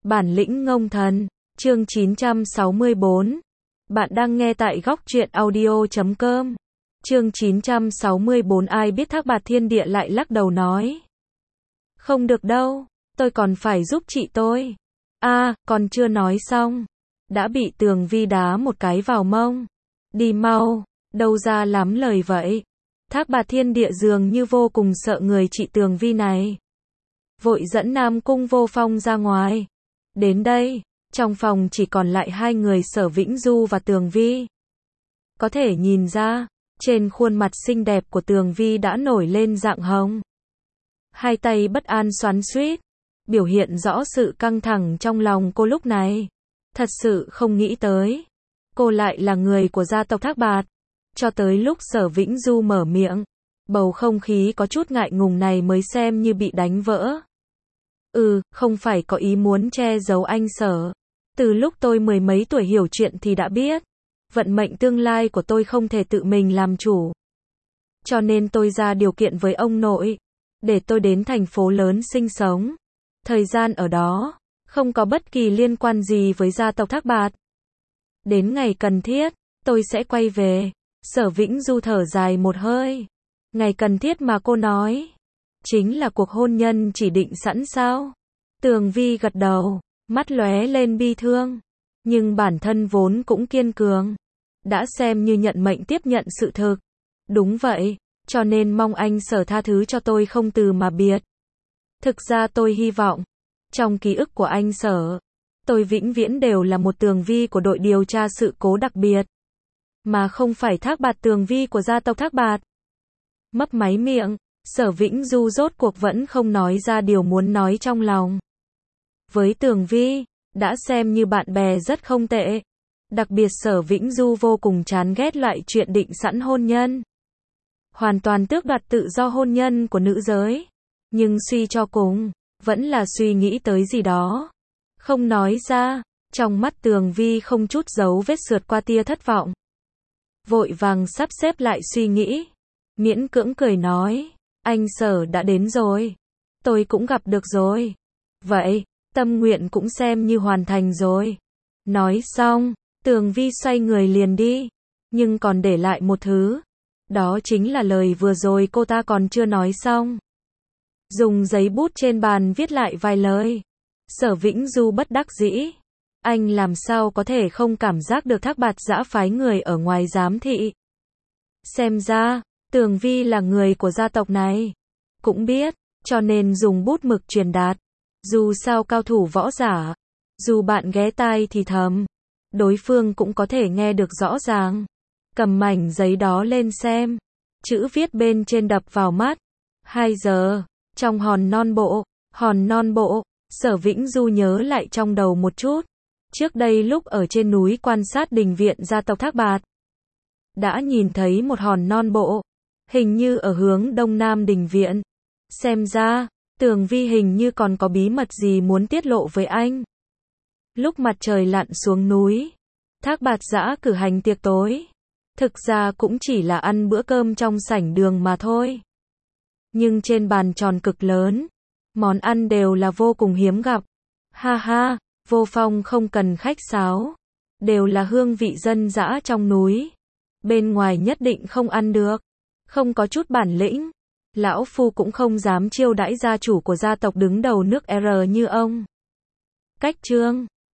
Bản lĩnh ngông thần, chương 964. Bạn đang nghe tại góc truyện audio.com. Chương 964. Ai biết Thác Bạt Thiên Địa lại lắc đầu nói. Không được đâu, tôi còn phải giúp chị tôi. Còn chưa nói xong. Đã bị Tường Vi đá một cái vào mông. Đi mau, đâu ra lắm lời vậy. Thác Bạt Thiên Địa dường như vô cùng sợ người chị Tường Vi này. Vội dẫn Nam Cung Vô Phong ra ngoài. Đến đây, trong phòng chỉ còn lại hai người Sở Vĩnh Du và Tường Vi. Có thể nhìn ra, trên khuôn mặt xinh đẹp của Tường Vi đã nổi lên dạng hồng. Hai tay bất an xoắn xuýt, biểu hiện rõ sự căng thẳng trong lòng cô lúc này. Thật sự không nghĩ tới, cô lại là người của gia tộc Thác Bạt. Cho tới lúc Sở Vĩnh Du mở miệng, bầu không khí có chút ngại ngùng này mới xem như bị đánh vỡ. Không phải có ý muốn che giấu anh Sở. Từ lúc tôi mười mấy tuổi hiểu chuyện thì đã biết, vận mệnh tương lai của tôi không thể tự mình làm chủ. Cho nên tôi ra điều kiện với ông nội, để tôi đến thành phố lớn sinh sống. Thời gian ở đó, không có bất kỳ liên quan gì với gia tộc Thác Bạt. Đến ngày cần thiết, tôi sẽ quay về. Sở Vĩnh Du thở dài một hơi. Ngày cần thiết mà cô nói, chính là cuộc hôn nhân chỉ định sẵn sao? Tường Vi gật đầu, mắt lóe lên bi thương. Nhưng bản thân vốn cũng kiên cường. Đã xem như nhận mệnh tiếp nhận sự thực. Đúng vậy, cho nên mong anh Sở tha thứ cho tôi không từ mà biệt. Thực ra tôi hy vọng, trong ký ức của anh Sở, tôi vĩnh viễn đều là một Tường Vi của đội điều tra sự cố đặc biệt. Mà không phải Thác Bạt Tường Vi của gia tộc Thác Bạt. Mấp máy miệng, Sở Vĩnh Du rốt cuộc vẫn không nói ra điều muốn nói trong lòng. Với Tường Vi, đã xem như bạn bè rất không tệ. Đặc biệt Sở Vĩnh Du vô cùng chán ghét loại chuyện định sẵn hôn nhân. Hoàn toàn tước đoạt tự do hôn nhân của nữ giới. Nhưng suy cho cùng, vẫn là suy nghĩ tới gì đó. Không nói ra, trong mắt Tường Vi không chút dấu vết sượt qua tia thất vọng. Vội vàng sắp xếp lại suy nghĩ. Miễn cưỡng cười nói, anh Sở đã đến rồi. Tôi cũng gặp được rồi. Vậy, tâm nguyện cũng xem như hoàn thành rồi. Nói xong, Tường Vi xoay người liền đi. Nhưng còn để lại một thứ. Đó chính là lời vừa rồi cô ta còn chưa nói xong. Dùng giấy bút trên bàn viết lại vài lời. Sở Vĩnh Du bất đắc dĩ. Anh làm sao có thể không cảm giác được Thác Bạt giã phái người ở ngoài giám thị. Xem ra, Tường Vi là người của gia tộc này. Cũng biết, cho nên dùng bút mực truyền đạt. Dù sao cao thủ võ giả, dù bạn ghé tai thì thầm, đối phương cũng có thể nghe được rõ ràng. Cầm mảnh giấy đó lên xem. Chữ viết bên trên đập vào mắt. 2 giờ, trong hòn non bộ, Sở Vĩnh Du nhớ lại trong đầu một chút. Trước đây lúc ở trên núi quan sát đình viện gia tộc Thác Bạt, đã nhìn thấy một hòn non bộ, hình như ở hướng đông nam đình viện. Xem ra, Tường Vi hình như còn có bí mật gì muốn tiết lộ với anh. Lúc mặt trời lặn xuống núi, Thác Bạt giã cử hành tiệc tối. Thực ra cũng chỉ là ăn bữa cơm trong sảnh đường mà thôi. Nhưng trên bàn tròn cực lớn, món ăn đều là vô cùng hiếm gặp. Ha, Vô Phong không cần khách sáo. Đều là hương vị dân dã trong núi. Bên ngoài nhất định không ăn được. Không có chút bản lĩnh. Lão Phu cũng không dám chiêu đãi gia chủ của gia tộc đứng đầu nước R như ông. Cách chương